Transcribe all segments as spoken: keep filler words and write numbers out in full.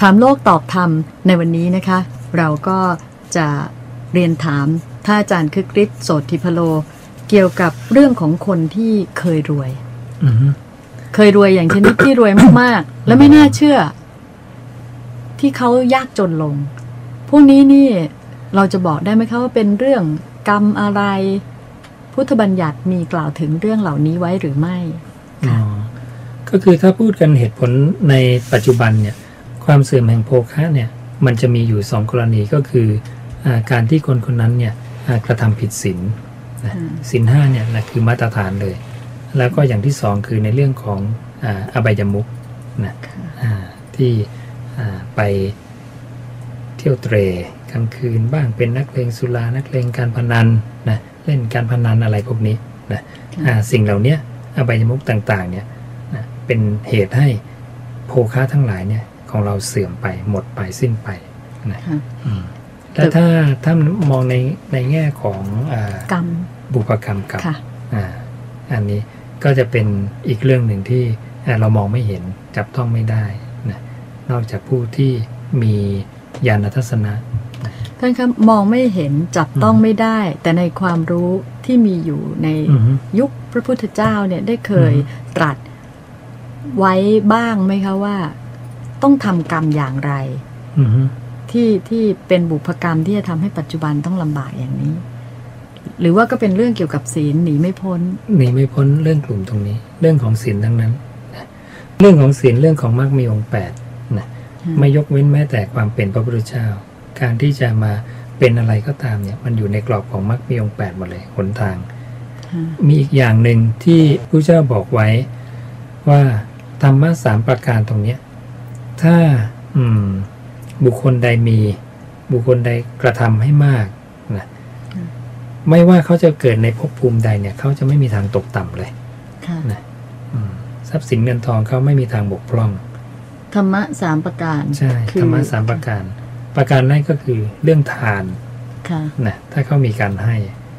ถามโลกตอบธรรมในวันนี้นะคะเราก็จะเรียนถามท่านอาจารย์คึกฤทธิ์โสติพโลเกี่ยวกับเรื่องของคนที่เคยรวย mm-hmm. เคยรวยอย่างชนิดที่รวยมากๆ และไม่น่าเชื่อที่เขายากจนลงพวกนี้นี่เราจะบอกได้ไหมคะว่าเป็นเรื่องกรรมอะไรพุทธบัญญัติมีกล่าวถึงเรื่องเหล่านี้ไว้หรือไม่ค่ะก็คือถ้าพูดกันเหตุผลในปัจจุบันเนี่ยความเสื่อมแห่งโภคะเนี่ยมันจะมีอยู่สองกรณีก็คืออาการที่คนคนนั้นเนี่ยกระทำผิดศีลนะศีลห้าเนี่ยนะคือมาตรฐานเลยแล้วก็อย่างที่สองคือในเรื่องของอ่าอบายมุขนะที่ไปเที่ยวเตร่กลางคืนบ้างเป็นนักเลงสุรานักเลงการพนันนะเล่นการพนันอะไรพวกนี้นะสิ่งเหล่านี้อบายมุขต่างๆเนี่ยนะเป็นเหตุให้โภคะทั้งหลายเนี่ยของเราเสื่อมไปหมดไปสิ้นไปนะแล้วถ้าถ้ามองในในแง่ของกรรมบุพกรรมกับอันนี้ก็จะเป็นอีกเรื่องหนึ่งที่เรามองไม่เห็นจับต้องไม่ได้นะนอกจากผู้ที่มีญาณทัศนะท่านครับมองไม่เห็นจับต้องไม่ได้แต่ในความรู้ที่มีอยู่ในยุคพระพุทธเจ้าเนี่ยได้เคยตรัสไว้บ้างไหมคะว่าต้องทำกรรมอย่างไรที่ที่เป็นบุพกรรมที่จะทำให้ปัจจุบันต้องลำบากอย่างนี้หรือว่าก็เป็นเรื่องเกี่ยวกับศีลหนีไม่พ้นหนีไม่พ้นเรื่องกลุ่มตรงนี้เรื่องของศีลทั้งนั้นเรื่องของศีลเรื่องของมรรคมีองค์แปดนะไม่ยกเว้นแม้แต่ความเป็นพระพุทธเจ้าการที่จะมาเป็นอะไรก็ตามเนี่ยมันอยู่ในกรอบของมรรคมีองค์แปดหมดเลยหนทางมีอีกอย่างหนึ่งที่พระเจ้าบอกไว้ว่าธรรมะสามประการตรงนี้ถ้าอืมบุคคลใดมีบุคคลใดกระทำให้มากนะไม่ว่าเขาจะเกิดในภพภูมิใดเนี่ยเขาจะไม่มีทางตกต่ำเลยนะทรัพย์สินเงินทองเขาไม่มีทางบกพร่องธรรมะสามประการใช่ธรรมะสามประการประการแรกก็คือเรื่องทานนะถ้าเขามีการให้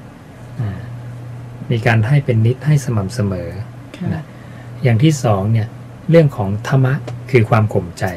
มีการให้เป็นนิดให้สม่ำเสมอนะอย่างที่สองเนี่ยเรื่องของธรรมะคือความข่มใจ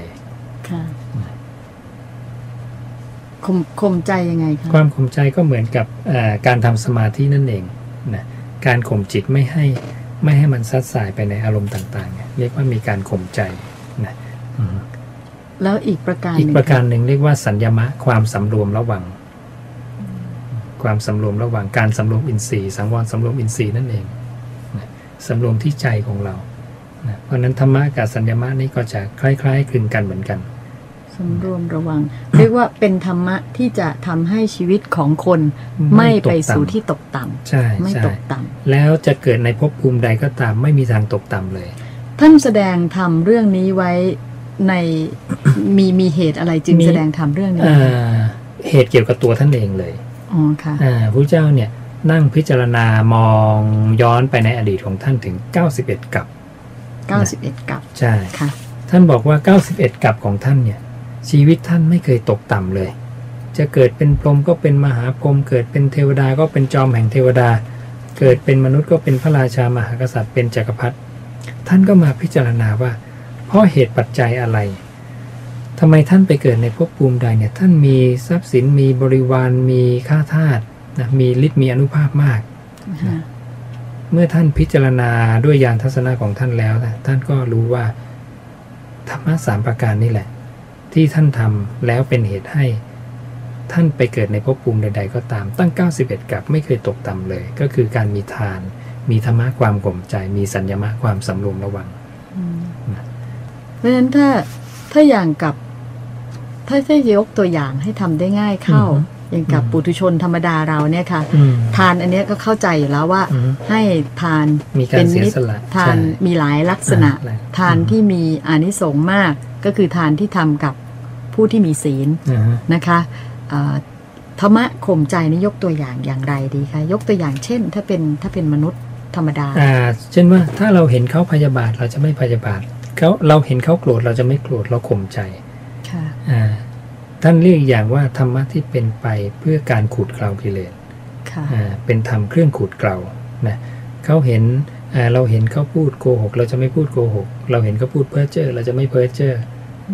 ข่มข่มใจยังไงคะความข่มใจก็เหมือนกับการทำสมาธินั่นเองนะการข่มจิตไม่ให้ไม่ให้มันซัดสายไปในอารมณ์ต่างๆเรียกว่ามีการข่มใจนะแล้วอีกประการอีกประการหนึ่งเรียกว่าสัญญมะความสำรวมระวังความสำรวมระวังการสำรวมอินทรีย์สังวรสำรวมอินทรีย์นั่นเองนะสำรวมที่ใจของเรานะเพราะนั้นธรรมะกับสัญญมะนี่ก็จะคล้ายๆคลึงกันเหมือนกันสำรวมระวังเรียกว่าเป็นธรรมะที่จะทำให้ชีวิตของคนไม่ไปสู่ที่ตกต่ำใช่ไม่ตกต่ำแล้วจะเกิดในภพภูมิใดก็ตามไม่มีทางตกต่ำเลยท่านแสดงธรรมเรื่องนี้ไว้ในมีมีเหตุอะไรจึงแสดงธรรมเรื่องนี้เหตุเกี่ยวกับตัวท่านเองเลยอ๋อค่ะพระเจ้าเนี่ยนั่งพิจารณามองย้อนไปในอดีตของท่านถึงเก้าสิบเอ็ดกัปเก้าสิบเอ็ดกัปใช่ค่ะท่านบอกว่าเก้าสิบเอ็ดกัปของท่านเนี่ยชีวิตท่านไม่เคยตกต่ำเลยจะเกิดเป็นพรหมก็เป็นมหาพรหมเกิดเป็นเทวดาก็เป็นจอมแห่งเทวดาเกิดเป็นมนุษย์ก็เป็นพระราชามหากษัตริย์เป็นจักรพรรดิท่านก็มาพิจารณาว่าเพราะเหตุปัจจัยอะไรทำไมท่านไปเกิดในภพภูมิใดเนี่ยท่านมีทรัพย์สินมีบริวารมีข้าทาสนะมีฤทธิ์มีอานุภาพมากนะเมื่อท่านพิจารณาด้วยญาณทัศนะของท่านแล้วนะท่านก็รู้ว่าธรรมะสามประการนี่แหละที่ท่านทำแล้วเป็นเหตุให้ท่านไปเกิดในภพภูมิใดๆก็ตามตั้งเก้าสิบเอ็ดกัปไม่เคยตกต่ำเลยก็คือการมีทานมีธรรมะความข่มใจมีสัญญมะความสำรวมระวังเพราะฉะนั้นถ้าถ้าอย่างกับถ้าจะยกตัวอย่างให้ทำได้ง่ายเข้าอย่างกับปุถุชนธรรมดาเราเนี่ยค่ะทานอันนี้ก็เข้าใจอยู่แล้วว่าให้ทานเป็นนิสทานมีหลายลักษณะทานที่มีอานิสงส์มากก็คือทานที่ทำกับผู้ที่มีศีลนะคะธรรมะข่มใจนี่ยกตัวอย่างอย่างไรดีคะยกตัวอย่างเช่นถ้าเป็นถ้าเป็นมนุษย์ธรรมดาเช่นว่าถ้าเราเห็นเขาพยาบาทเราจะไม่พยาบาทเขาเราเห็นเขาโกรธเราจะไม่โกรธเราข่มใจท่านเรียกอย่างว่าธรรมะที่เป็นไปเพื่อการขูดเกลากิเลสเป็นธรรมเครื่องขูดเกลานะเขาเห็นเราเห็นเขาพูดโกหกเราจะไม่พูดโกหกเราเห็นเขาพูดเพ้อเจ้อเราจะไม่เพ้อเจ้อนะ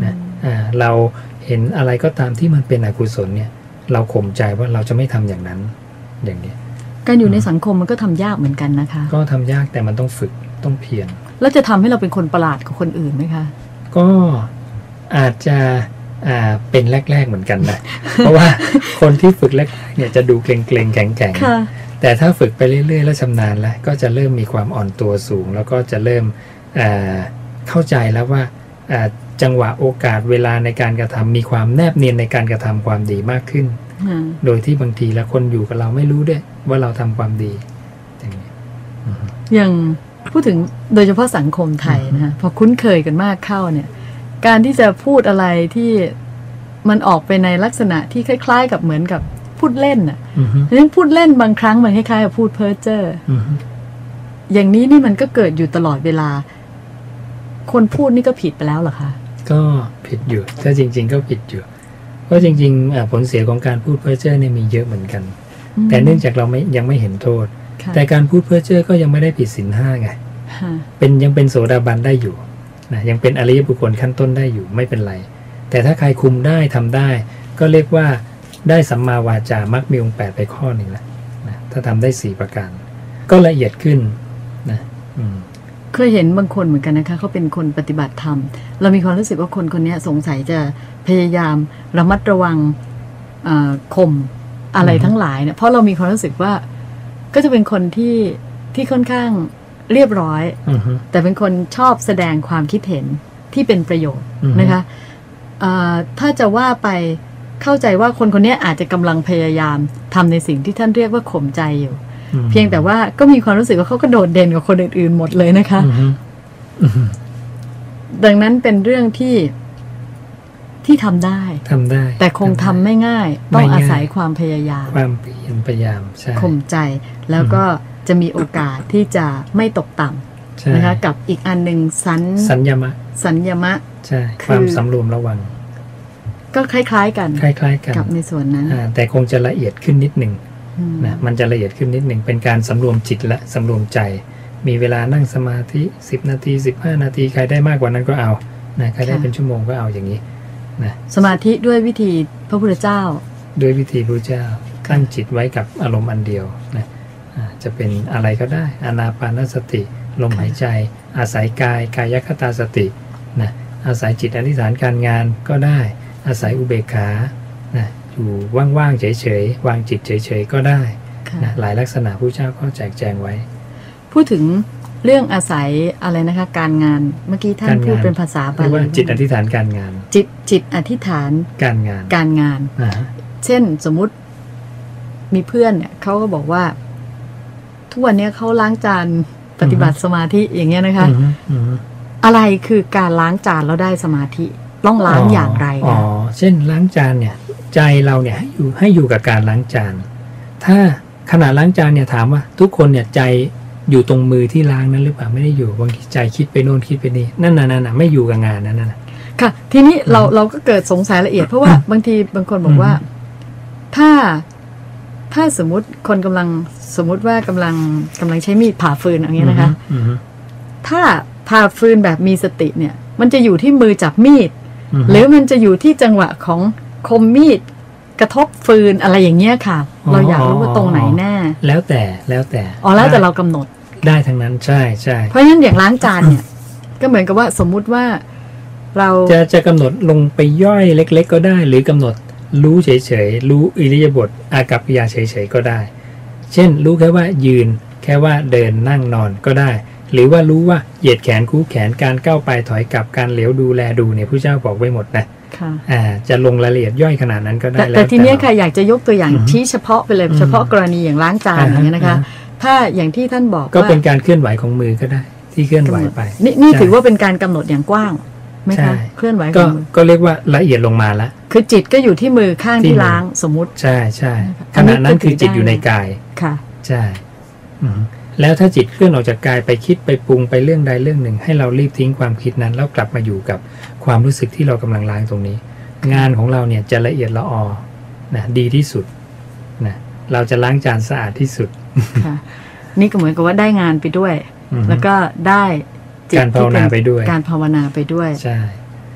อ่าเราเห็นอะไรก็ตามที่มันเป็นอกุศลเนี่ยเราข่มใจว่าเราจะไม่ทำอย่างนั้นอย่างนี้การอยู่ในสังคมมันก็ทำยากเหมือนกันนะคะก็ทำยากแต่มันต้องฝึกต้องเพียรแล้วจะทำให้เราเป็นคนประหลาดกับคนอื่นไหมคะก็อาจจะอ่าเป็นแรกๆเหมือนกันนะ เพราะว่าคนที่ฝึกแรกๆเนี่ยจะดูเกรงๆแข็งๆแต่ถ้าฝึกไปเรื่อยๆแล้วชำนาญแล้วก็จะเริ่มมีความอ่อนตัวสูงแล้วก็จะเริ่มอ่าเข้าใจแล้วว่าอ่าจังหวะโอกาสเวลาในการกระทำมีความแนบเนียนในการกระทำความดีมากขึ้นโดยที่บางทีแล้วคนอยู่กับเราไม่รู้ด้วยว่าเราทำความดีอย่างนี้อย่างพูดถึงโดยเฉพาะสังคมไทยนะพอคุ้นเคยกันมากเข้าเนี่ยการที่จะพูดอะไรที่มันออกไปในลักษณะที่คล้ายๆกับเหมือนกับพูดเล่นอ่ะเพราะฉะนั้นพูดเล่นบางครั้งมันคล้ายๆกับพูดเพ้อเจ้ออย่างนี้นี่มันก็เกิดอยู่ตลอดเวลาคนพูดนี่ก็ผิดไปแล้วเหรอคะก็ผิดอยู่ถ้าจริงๆก็ผิดอยู่เพราะจริงๆผลเสียของการพูดเพ้อเจ้อเนี่ยมีเยอะเหมือนกันแต่เนื่องจากเราไม่ยังไม่เห็นโทษแต่การพูดเพ้อเจ้อก็ยังไม่ได้ผิดศีลห้าไงเป็นยังเป็นโสดาบันได้อยู่นะยังเป็นอริยบุคคลขั้นต้นได้อยู่ไม่เป็นไรแต่ถ้าใครคุมได้ทำได้ก็เรียกว่าได้สัมมาวาจามักมีองค์แปดไปข้อหนึ่งแล้วนะถ้าทำได้สี่ประการก็ละเอียดขึ้นนะอืมเคยเห็นบางคนเหมือนกันนะคะเขาเป็นคนปฏิบัติธรรมเรามีความรู้สึกว่าคนคนนี้สงสัยจะพยายามระมัดระวังข่มอะไรทั้งหลายเนี่ยเพราะเรามีความรู้สึกว่าก็จะเป็นคนที่ที่ค่อนข้างเรียบร้อย uh-huh. แต่เป็นคนชอบแสดงความคิดเห็นที่เป็นประโยชน์ uh-huh. นะคะถ้าจะว่าไปเข้าใจว่าคนคนนี้อาจจะกำลังพยายามทำในสิ่งที่ท่านเรียกว่าข่มใจอยู่ uh-huh. เพียงแต่ว่าก็มีความรู้สึกว่าเขาก็โดดเด่นกว่าคนอื่นๆหมดเลยนะคะ uh-huh. Uh-huh. ดังนั้นเป็นเรื่องที่ที่ทำได้ทำได้แต่คงทำไม่ง่ายต้องอาศัยความพยายามความเพียรพยายามใช่ข่มใจแล้วก็จะมีโอกาสที่จะไม่ตกต่ำนะคะกับอีกอันหนึ่งสัญสัญญมะสัญญมะใช่ความสำรวมระวังก็คล้ายๆกันคล้ายๆกันกับในส่วนนั้นแต่คงจะละเอียดขึ้นนิดหนึ่งนะมันจะละเอียดขึ้นนิดหนึ่งเป็นการสำรวมจิตและสำรวมใจมีเวลานั่งสมาธิสิบนาทีสิบห้านาทีใครได้มากกว่านั้นก็เอานะใครได้เป็นชั่วโมงก็เอาอย่างนี้นะสมาธิด้วยวิธีพระพุทธเจ้าด้วยวิธีพระเจ้าตั้งจิตไว้กับอารมณ์อันเดียวนะจะเป็นอะไรก็ได้อานาปานสติลมหายใจอาศัยกายกายคตาสตินะอาศัยจิตอธิษฐานการงานก็ได้อาศัยอุเบกขานะอยู่ว่างๆเฉยๆวางจิตเฉยๆก็ได้นะหลายลักษณะพระเจ้าก็แจกแจงไว้พูดถึงเรื่องอาศัยอะไรนะคะการงานเมื่อกี้ท่านพูดเป็นภาษาบาลีว่าจิตอธิษฐานการงานจิตจิตอธิษฐานการงานการงานเช่นสมมุติมีเพื่อนเนี่ยเขาก็บอกว่าทุกวันนี้เขาล้างจานปฏิบัติสมาธิอย่างเงี้ยนะคะอะไรคือการล้างจานแล้วได้สมาธิต้องล้างอย่างไรอ๋อเช่นล้างจานเนี่ยใจเราเนี่ยให้อยู่ให้อยู่กับการล้างจานถ้าขณะล้างจานเนี่ยถามว่าทุกคนเนี่ยใจอยู่ตรงมือที่ล้างนั้นหรือเปล่าไม่ได้อยู่บางทีใจคิดไปโน่นคิดไปนี่นั่นน่ะนั่นน่ะไม่อยู่กับงานนั้นน่ะค่ะทีนี้เราเราก็เกิดสงสัยละเอียดเพราะว่าบางทีบางคนบอกว่าถ้าถ้าสมมุติคนกำลังสมมุติว่ากำลังกำลังใช้มีดผ่าฟืนอย่างเงี้ยนะคะถ้าผ่าฟืนแบบมีสติเนี่ยมันจะอยู่ที่มือจับมีดหรือมันจะอยู่ที่จังหวะของคมมีดกระทบฟืนอะไรอย่างเงี้ยค่ะเราอยากรู้ว่าตรงไหนแน่แล้วแต่แล้วแต่อ๋อแล้วแต่เรากำหนดได้ทั้งนั้นใช่ใช่เพราะฉะนั้นอย่างล้างจานเนี่ยก็เหมือนกับว่าสมมุติว่าเราจะจะกำหนดลงไปย่อยเล็กๆก็ได้หรือกำหนดรู้เฉยๆรู้อิริยาบถอากัปกิริยาเฉยๆก็ได้เช่นรู้แค่ว่ายืนแค่ว่าเดินนั่งนอนก็ได้หรือว่ารู้ว่าเหยียดแขนคู่แขนการก้าวไปถอยกลับการเหลียวดูแลดูเนี่ยผู้เจ้าบอกไว้หมดนะอ่าจะลงรายละเอียดย่อยขนาดนั้นก็ได้แต่ทีนี้ค่ะอยากจะยกตัวอย่างชี้เฉพาะไปเลยเฉพาะกรณีอย่างล้างจานอย่างนี้นะคะถ้าอย่างที่ท่านบอกก็เป็นการเคลื่อนไหวของมือก็ได้ที่เคลื่อนไหวไปนี่นี่ถือว่าเป็นการกำหนดอย่างกว้างไหมคะเคลื่อนไหวก็ก็เรียกว่าละเอียดลงมาแล้วคือจิตก็อยู่ที่มือข้างที่ล้างสมมุติใช่ใช่ขณะนั้นคือจิตอยู่ในกายค่ะใช่แล้วถ้าจิตเคลื่อนออกจากกายไปคิดไปปรุงไปเรื่องใดเรื่องหนึ่งให้เรารีบทิ้งความคิดนั้นแล้วกลับมาอยู่กับความรู้สึกที่เรากำลังล้างตรงนี้งานของเราเนี่ยจะละเอียดละออนะดีที่สุดนะเราจะล้างจานสะอาดที่สุดค่ะนี่ก็เหมือนกับว่าได้งานไปด้วยแล้วก็ได้การภาวนาไปด้วยการภาวนาไปด้วยใช่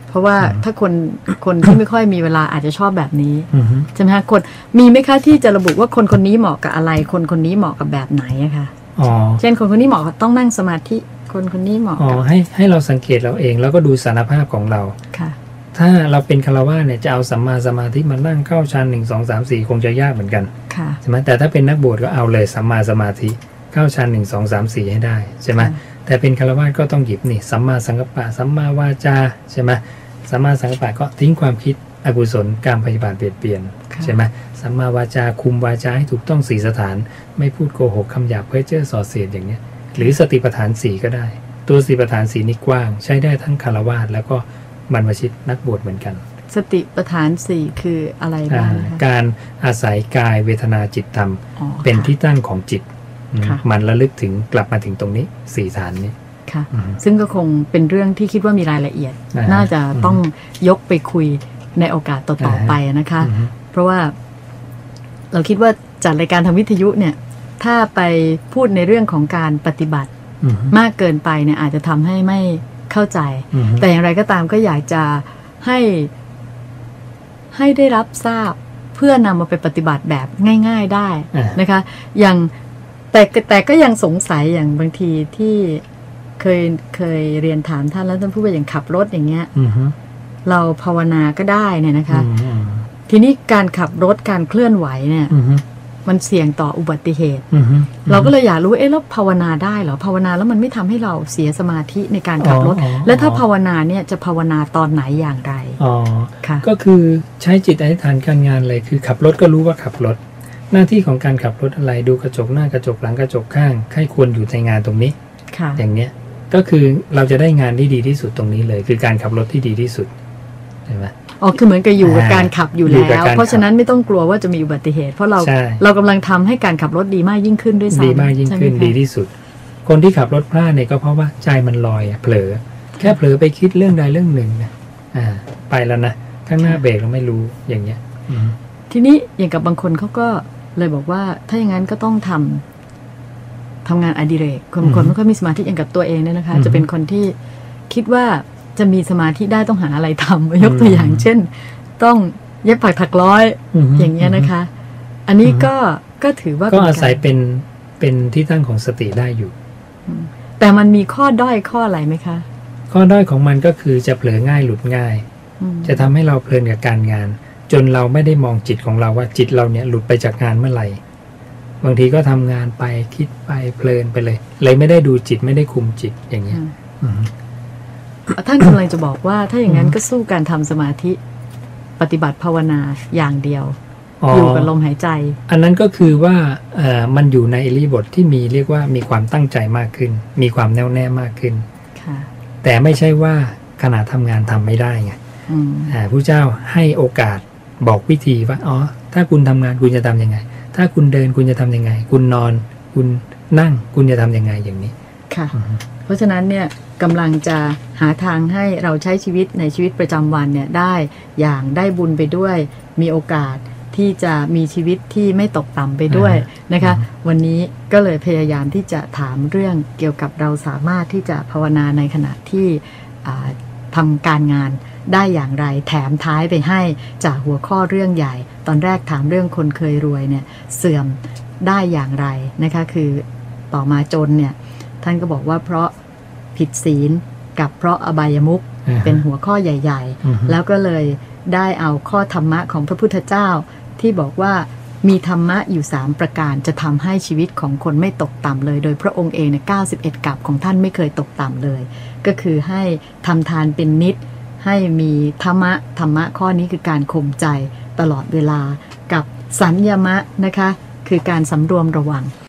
เพราะว่าถ้าคนคนที่ไม่ค่อยมีเวลาอาจจะชอบแบบนี้อือฮึใช่ไหมคะคนมีไหมคะที่จะระบุว่าคนคนนี้เหมาะกับอะไรคนคนนี้เหมาะกับแบบไหนอะคะอ๋อเช่นคนคนนี้เหมาะกับต้องนั่งสมาธิคนคนนี้เหมาะอ๋อกับให้ให้เราสังเกตเราเองแล้วก็ดูสารภาพของเราค่ะถ้าเราเป็นฆราวาสเนี่ยจะเอาสัมมาสมาธิมานั่งเข้าฌานหนึ่งสองสามสี่คงจะยากเหมือนกันค่ะใช่ไหมแต่ถ้าเป็นนักบวชก็เอาเลยสัมมาสมาธิเข้าฌานหนึ่งสองสามสี่ให้ได้ใช่ไหมแต่เป็นฆราวาสก็ต้องหยิบนี่สัมมาสังกัปปะสัมมาวาจาใช่ไหมสัมมาสังกัปปะก็ทิ้งความคิดอกุศลการพยาบาทเบียดเบียนใช่ไหมสัมมาวาจาคุมวาจาให้ถูกต้องสี่สถานไม่พูดโกหกคำหยาบเพ้อเจ้อส่อเสียดอย่างเนี้ยหรือสติปัฏฐานสี่ก็ได้ตัวสติปัฏฐานสี่นี่กว้างใช้ได้ทั้งฆราวาสแล้วก็บรรพชิตนักบวชเหมือนกันสติปัฏฐานสี่คืออะไรบ้างคะการอาศัยกายเวทนาจิตธรรมเป็นที่ตั้งของจิตมันระลึกถึงกลับมาถึงตรงนี้สี่ฐานนี้ค่ะซึ่งก็คงเป็นเรื่องที่คิดว่ามีรายละเอียดน่าจะต้องยกไปคุยในโอกาสต่อๆไปนะคะเพราะว่าเราคิดว่าจัดรายการทำวิทยุเนี่ยถ้าไปพูดในเรื่องของการปฏิบัติมากเกินไปเนี่ยอาจจะทำให้ไม่เข้าใจแต่อย่างไรก็ตามก็อยากจะให้ให้ได้รับทราบเพื่อนำมาไปปฏิบัติแบบง่ายๆได้นะคะอย่างแต่แต่ก็ยังสงสัยอย่างบางทีที่เคยเคยเรียนถามท่านแล้วท่านพูดว่าอย่างขับรถอย่างเงี้ยเราภาวนาก็ได้เนี่ยนะคะทีนี้การขับรถการเคลื่อนไหวเนี่ยมันเสี่ยงต่ออุบัติเหตุเราก็เลยอยากรู้เอ๊ะแล้วภาวนาได้เหรอภาวนาแล้วมันไม่ทำให้เราเสียสมาธิในการขับรถและถ้าภาวนาเนี่ยจะภาวนาตอนไหนอย่างไรอ๋อค่ะก็คือใช้จิตอธิษฐานการงานเลยคือขับรถก็รู้ว่าขับรถหน้าที่ของการขับรถอะไรดูกระจกหน้ากระจกหลังกระจกข้างใครควรอยู่ในงานตรงนี้อย่างเนี้ยก็คือเราจะได้งานที่ดีที่สุดตรงนี้เลยคือการขับรถที่ดีที่สุดใช่ไหมอ๋อคือเหมือนกับอยู่กับการขับอยู่แล้วเพราะฉะนั้นไม่ต้องกลัวว่าจะมีอุบัติเหตุเพราะเราเรากำลังทำให้การขับรถดีมากยิ่งขึ้นด้วยซ้ำดีมากยิ่งขึ้นดีที่สุดคนที่ขับรถพลาดเนี่ยก็เพราะว่าใจมันลอยเผลอแค่เผลอไปคิดเรื่องใดเรื่องหนึ่งนะอ่าไปแล้วนะข้างหน้าเบรกเราไม่รู้อย่างเงี้ยทีนี้อย่างกับบางคนเขาก็เลยบอกว่าถ้าอย่างนั้นก็ต้องทำทำงานอดิเรกคนบางคนไม่ค่อยมีสมาธิอย่างกับตัวเองเนี่ยนะคะจะเป็นคนที่คิดว่าจะมีสมาธิได้ต้องหาอะไรทำยกตัวอย่างเช่นต้องเย็บปักถักร้อยอย่างเงี้ยนะคะอันนี้ก็ก็ถือว่าก็อาศัยเป็นเป็นที่ตั้งของสติได้อยู่แต่มันมีข้อด้อยข้ออะไรไหมคะข้อด้อยของมันก็คือจะเผลอง่ายหลุดง่ายจะทำให้เราเพลินกับการงานจนเราไม่ได้มองจิตของเราว่าจิตเราเนี่ยหลุดไปจากงานเมื่อไหร่บางทีก็ทำงานไปคิดไปเพลินไปเลยเลยไม่ได้ดูจิตไม่ได้คุมจิตอย่างเงี้ยท่านกำลังจะบอกว่าถ้าอย่างนั้นก็สู้การทำสมาธิปฏิบัติภาวนาอย่างเดียว อ, อยู่กับลมหายใจอันนั้นก็คือว่าเอ่อมันอยู่ในอิริยาบถที่มีเรียกว่ามีความตั้งใจมากขึ้นมีความแน่วแน่มากขึ้นแต่ไม่ใช่ว่าขณะทำงานทำไม่ได้ไงอ่าผู้เจ้าให้โอกาสบอกวิธีว่าอ๋อถ้าคุณทำงานคุณจะทำยังไงถ้าคุณเดินคุณจะทำยังไงคุณนอนคุณนั่งคุณจะทำยังไงอย่างนี้ค่ะเพราะฉะนั้นเนี่ยกำลังจะหาทางให้เราใช้ชีวิตในชีวิตประจำวันเนี่ยได้อย่างได้บุญไปด้วยมีโอกาสที่จะมีชีวิตที่ไม่ตกต่ำไปด้วยนะคะวันนี้ก็เลยพยายามที่จะถามเรื่องเกี่ยวกับเราสามารถที่จะภาวนาในขณะที่ทำการงานได้อย่างไรแถมท้ายไปให้จากหัวข้อเรื่องใหญ่ตอนแรกถามเรื่องคนเคยรวยเนี่ยเสื่อมได้อย่างไรนะคะคือต่อมาจนเนี่ยท่านก็บอกว่าเพราะผิดศีลกับเพราะอบายมุข uh-huh. เป็นหัวข้อใหญ่ๆ uh-huh. แล้วก็เลยได้เอาข้อธรรมะของพระพุทธเจ้าที่บอกว่ามีธรรมะอยู่สามประการจะทำให้ชีวิตของคนไม่ตกต่ำเลยโดยพระองค์เองในเก้าสิบเอ็ดกัปของท่านไม่เคยตกต่ำเลยก็คือให้ทำทานเป็นนิจให้มีธรรมะธรรมะข้อนี้คือการข่มใจตลอดเวลากับสัญญมะนะคะคือการสำรวมระวัง